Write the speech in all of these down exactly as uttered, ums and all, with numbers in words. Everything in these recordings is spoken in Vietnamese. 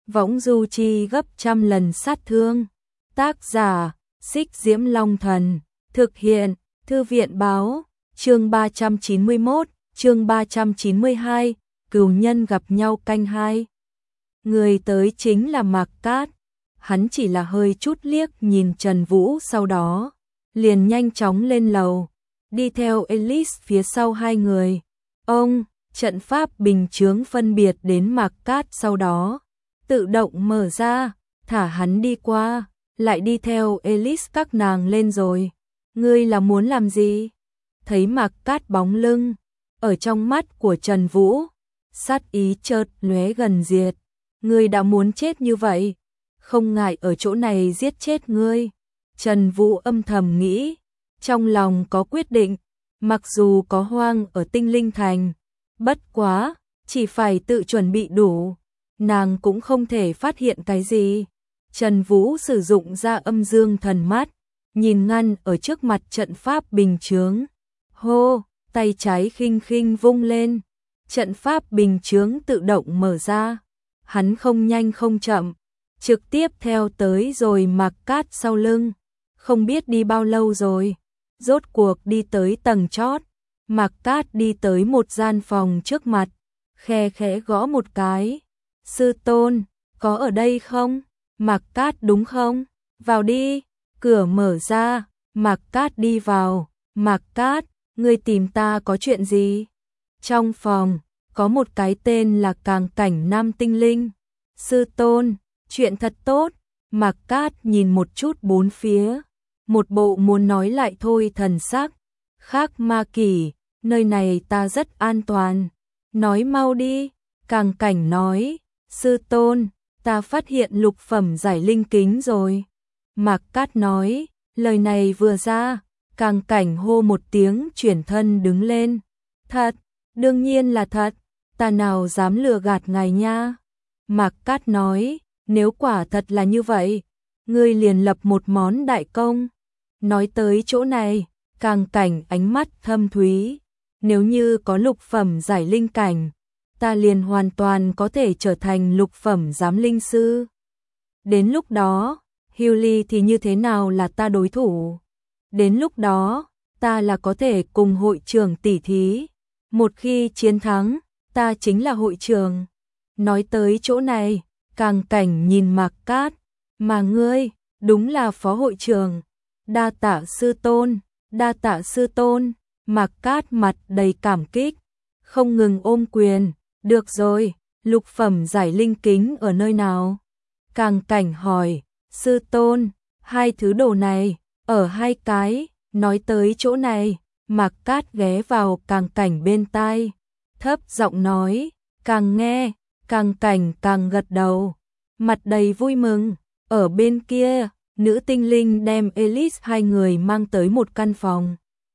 võng du chi gấp trăm lần sát thương. Tác giả, Xích Diễm Long Thần, thực hiện, Thư viện Báo, chương ba trăm chín mươi mốt, chương ba trăm chín mươi hai, cừu nhân gặp nhau canh hai. Người tới chính là Mạc Cát, hắn chỉ là hơi chút liếc nhìn Trần Vũ, sau đó liền nhanh chóng lên lầu, đi theo Elise phía sau hai người. Ông, trận pháp bình chướng phân biệt đến Mạc Cát, sau đó tự động mở ra, thả hắn đi qua, lại đi theo Elise các nàng lên rồi. Ngươi là muốn làm gì? Thấy Mạc Cát bóng lưng, ở trong mắt của Trần Vũ, sát ý chợt lóe gần diệt. Ngươi đã muốn chết như vậy, không ngại ở chỗ này giết chết ngươi. Trần Vũ âm thầm nghĩ, trong lòng có quyết định, mặc dù có hoang ở Tinh Linh Thành, bất quá, chỉ phải tự chuẩn bị đủ, nàng cũng không thể phát hiện cái gì. Trần Vũ sử dụng ra âm dương thần mắt, nhìn ngăn ở trước mặt trận pháp bình chướng. Hô, tay trái khinh khinh vung lên, trận pháp bình chướng tự động mở ra. Hắn không nhanh không chậm, trực tiếp theo tới rồi Mạc Cát sau lưng. Không biết đi bao lâu rồi, rốt cuộc đi tới tầng chót. Mạc Cát đi tới một gian phòng trước mặt, khe khẽ gõ một cái. Sư tôn, có ở đây không? Mạc Cát đúng không? Vào đi. Cửa mở ra, Mạc Cát đi vào. Mạc Cát, ngươi tìm ta có chuyện gì? Trong phòng, có một cái tên là Càng Cảnh Nam Tinh Linh. Sư tôn, chuyện thật tốt. Mạc Cát nhìn một chút bốn phía, một bộ muốn nói lại thôi thần sắc. Khác ma kỷ, nơi này ta rất an toàn. Nói mau đi. Càng Cảnh nói, sư tôn, ta phát hiện lục phẩm giải linh kính rồi. Mạc Cát nói, lời này vừa ra, Càng Cảnh hô một tiếng chuyển thân đứng lên. Thật, đương nhiên là thật, ta nào dám lừa gạt ngài nha. Mạc Cát nói, nếu quả thật là như vậy, ngươi liền lập một món đại công. Nói tới chỗ này, Càng Cảnh ánh mắt thâm thúy, nếu như có lục phẩm giải linh cảnh, ta liền hoàn toàn có thể trở thành lục phẩm giám linh sư. Đến lúc đó, Hewley thì như thế nào là ta đối thủ? Đến lúc đó, ta là có thể cùng hội trưởng tỉ thí. Một khi chiến thắng, ta chính là hội trưởng. Nói tới chỗ này, Càng Cảnh nhìn Mạc Cát, mà ngươi, đúng là phó hội trưởng. Đa tạ sư tôn, đa tạ sư tôn. Mạc Cát mặt đầy cảm kích, không ngừng ôm quyền. Được rồi, lục phẩm giải linh kính ở nơi nào? Càng Cảnh hỏi, sư tôn, hai thứ đồ này, ở hai cái. Nói tới chỗ này, Mạc Cát ghé vào Càng Cảnh bên tai, thấp giọng nói. Càng nghe, Càng Cảnh càng gật đầu, mặt đầy vui mừng. Ở bên kia, nữ tinh linh đem Elise hai người mang tới một căn phòng.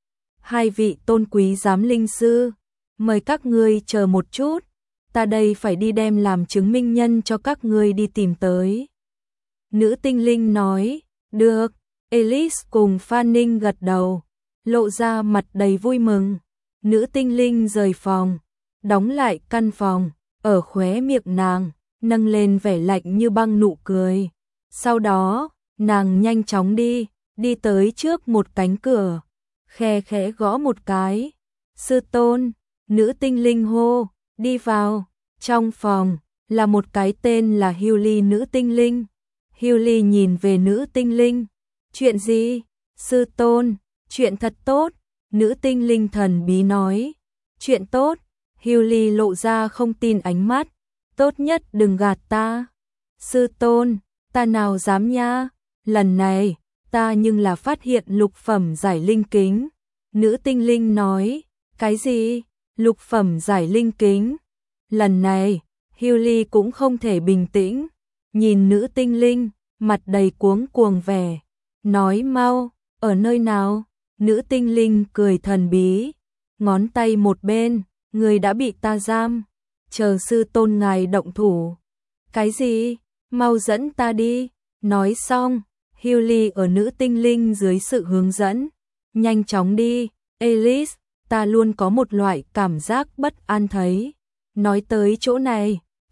Hai vị tôn quý giám linh sư, mời các ngươi chờ một chút, ta đây phải đi đem làm chứng minh nhân cho các ngươi đi tìm tới. Nữ tinh linh nói, được. Elise cùng Fanning gật đầu, lộ ra mặt đầy vui mừng. Nữ tinh linh rời phòng, đóng lại căn phòng, ở khóe miệng nàng nâng lên vẻ lạnh như băng nụ cười. Sau đó, nàng nhanh chóng đi, đi tới trước một cánh cửa, khe khẽ gõ một cái. Sư tôn, nữ tinh linh hô, đi vào. Trong phòng là một cái tên là Hewley nữ tinh linh. Hewley nhìn về nữ tinh linh. Chuyện gì? Sư tôn, chuyện thật tốt. Nữ tinh linh thần bí nói. Chuyện tốt. Hewley lộ ra không tin ánh mắt. Tốt nhất đừng gạt ta. Sư tôn, ta nào dám nha. Lần này, ta nhưng là phát hiện lục phẩm giải linh kính. Nữ tinh linh nói. Cái gì? Lục phẩm giải linh kính. Lần này, Hewley cũng không thể bình tĩnh. Nhìn nữ tinh linh, mặt đầy cuống cuồng vẻ. Nói mau, ở nơi nào? Nữ tinh linh cười thần bí, ngón tay một bên, người đã bị ta giam, chờ sư tôn ngài động thủ. Cái gì? Mau dẫn ta đi. Nói xong, Hewley ở nữ tinh linh dưới sự hướng dẫn, nhanh chóng đi. Elise, ta luôn có một loại cảm giác bất an thấy. Nói tới chỗ này,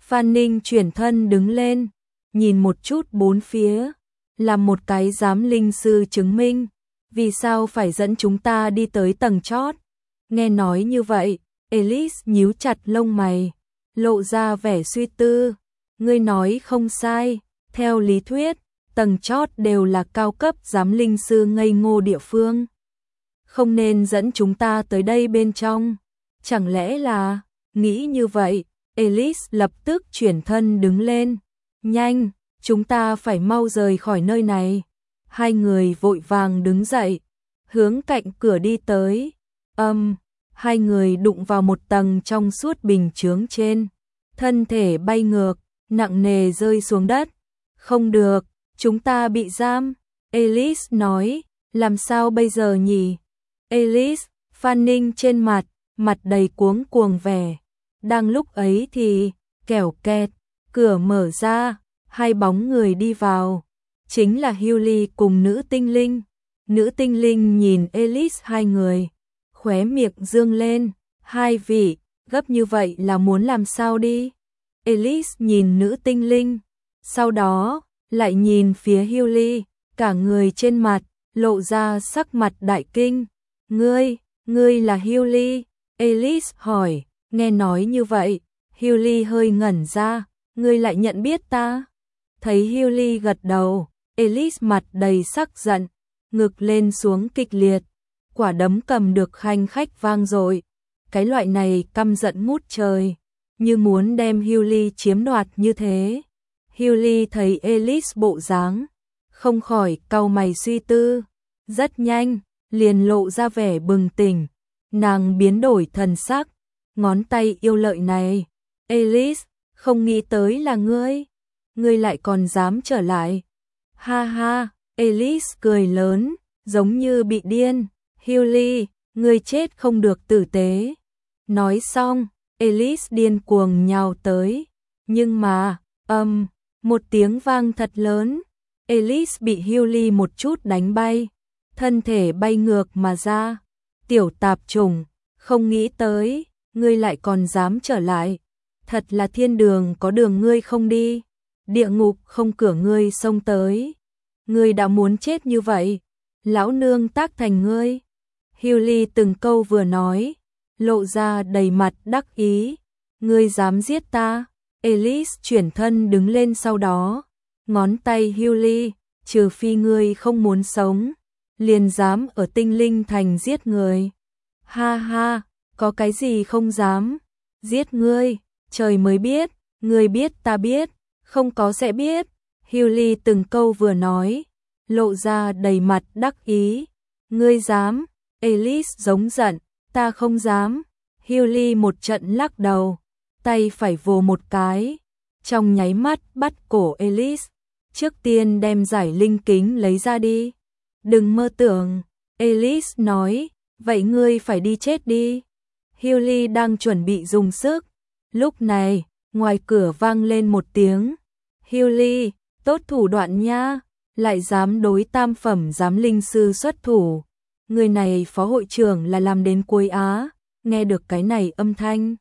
Phan Ninh chuyển thân đứng lên, nhìn một chút bốn phía, làm một cái giám linh sư chứng minh, vì sao phải dẫn chúng ta đi tới tầng chót. Nghe nói như vậy, Elise nhíu chặt lông mày, lộ ra vẻ suy tư. Ngươi nói không sai, theo lý thuyết, tầng chót đều là cao cấp giám linh sư ngây ngô địa phương. Không nên dẫn chúng ta tới đây bên trong. Chẳng lẽ là, nghĩ như vậy, Elise lập tức chuyển thân đứng lên. Nhanh, chúng ta phải mau rời khỏi nơi này. Hai người vội vàng đứng dậy, hướng cạnh cửa đi tới. Âm, um, hai người đụng vào một tầng trong suốt bình chướng trên. Thân thể bay ngược, nặng nề rơi xuống đất. Không được, chúng ta bị giam. Elise nói, làm sao bây giờ nhỉ? Elise, Phan Ninh trên mặt, mặt đầy cuống cuồng vẻ. Đang lúc ấy thì, kẻo kẹt, cửa mở ra, hai bóng người đi vào. Chính là Hewley cùng nữ tinh linh. Nữ tinh linh nhìn Elise hai người, khóe miệng dương lên. Hai vị, gấp như vậy là muốn làm sao đi? Elise nhìn nữ tinh linh, sau đó lại nhìn phía Hewley, cả người trên mặt lộ ra sắc mặt đại kinh. Ngươi, ngươi là Hewley? Elise hỏi. Nghe nói như vậy, Hewley hơi ngẩn ra. Ngươi lại nhận biết ta? Thấy Hewley gật đầu, Elise mặt đầy sắc giận, ngực lên xuống kịch liệt, quả đấm cầm được khanh khách vang dội. Cái loại này căm giận ngút trời, như muốn đem Hewley chiếm đoạt như thế. Hewley thấy Elise bộ dáng, không khỏi cau mày suy tư. Rất nhanh, liền lộ ra vẻ bừng tỉnh. Nàng biến đổi thần sắc, ngón tay yêu lợi này. Elise, không nghĩ tới là ngươi. Ngươi lại còn dám trở lại. Ha ha, Elise cười lớn, giống như bị điên. Hewley, ngươi chết không được tử tế. Nói xong, Elise điên cuồng nhào tới. Nhưng mà, âm, um, một tiếng vang thật lớn. Elise bị Hewley một chút đánh bay, thân thể bay ngược mà ra. Tiểu tạp chủng, không nghĩ tới, ngươi lại còn dám trở lại. Thật là thiên đường có đường ngươi không đi, địa ngục không cửa ngươi xông tới. Ngươi đã muốn chết như vậy, lão nương tác thành ngươi. Hewley từng câu vừa nói, lộ ra đầy mặt đắc ý. Ngươi dám giết ta? Elise chuyển thân đứng lên, sau đó ngón tay Hewley, trừ phi ngươi không muốn sống, liền dám ở Tinh Linh Thành giết người. Ha ha, có cái gì không dám? Giết ngươi, trời mới biết, ngươi biết ta biết, không có sẽ biết. Hewley từng câu vừa nói, lộ ra đầy mặt đắc ý. Ngươi dám? Elise giống giận, ta không dám. Hewley một trận lắc đầu, tay phải vồ một cái, trong nháy mắt bắt cổ Elise. Trước tiên đem giải linh kính lấy ra đi. Đừng mơ tưởng. Elise nói, vậy ngươi phải đi chết đi. Hewley đang chuẩn bị dùng sức. Lúc này, ngoài cửa vang lên một tiếng. Hewley, tốt thủ đoạn nha, lại dám đối tam phẩm giám linh sư xuất thủ. Người này phó hội trưởng là làm đến cuối Á. Nghe được cái này âm thanh,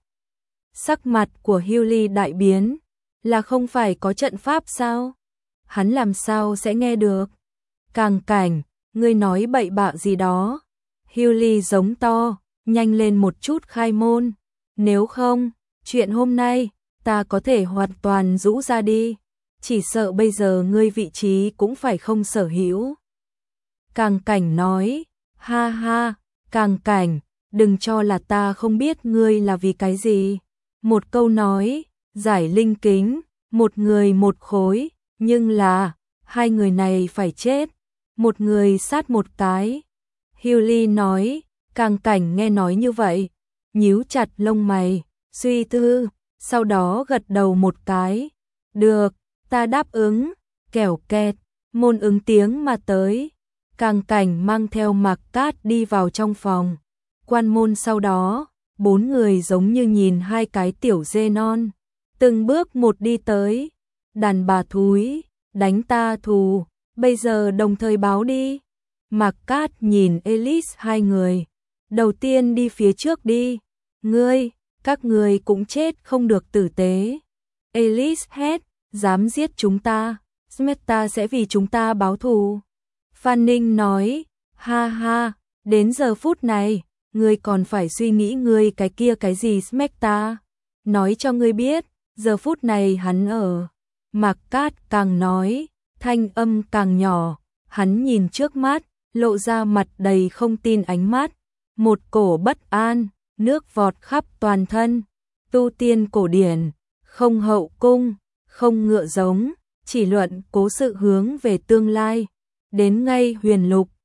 sắc mặt của Hewley đại biến. Là không phải có trận pháp sao? Hắn làm sao sẽ nghe được? Càng cảnh, ngươi nói bậy bạ gì đó? Hewley giống to, nhanh lên một chút khai môn. Nếu không, chuyện hôm nay, ta có thể hoàn toàn rũ ra đi. Chỉ sợ bây giờ ngươi vị trí cũng phải không sở hữu. Càng cảnh nói, ha ha, càng cảnh, đừng cho là ta không biết ngươi là vì cái gì. Một câu nói, giải linh kính, một người một khối, nhưng là, hai người này phải chết. Một người sát một cái. Hewley nói, càng cảnh nghe nói như vậy, nhíu chặt lông mày, suy tư, sau đó gật đầu một cái. Được, ta đáp ứng. Kẻo kẹt, môn ứng tiếng mà tới. Càng cảnh mang theo Mạc Cát đi vào trong phòng. Quan môn sau đó, bốn người giống như nhìn hai cái tiểu dê non, từng bước một đi tới. Đàn bà thúi, đánh ta thù, bây giờ đồng thời báo đi. Mạc Cát nhìn Elise hai người, đầu tiên đi phía trước đi. Ngươi, các ngươi cũng chết không được tử tế. Alice hét, dám giết chúng ta, Smecta sẽ vì chúng ta báo thù. Phan Ninh nói, ha ha, đến giờ phút này, ngươi còn phải suy nghĩ ngươi cái kia cái gì Smecta. Nói cho ngươi biết, giờ phút này hắn ở. Mạc Cát càng nói, thanh âm càng nhỏ, hắn nhìn trước mắt, lộ ra mặt đầy không tin ánh mắt, một cổ bất an, nước vọt khắp toàn thân, tu tiên cổ điển, không hậu cung, không ngựa giống, chỉ luận cố sự hướng về tương lai, đến ngay huyền lục,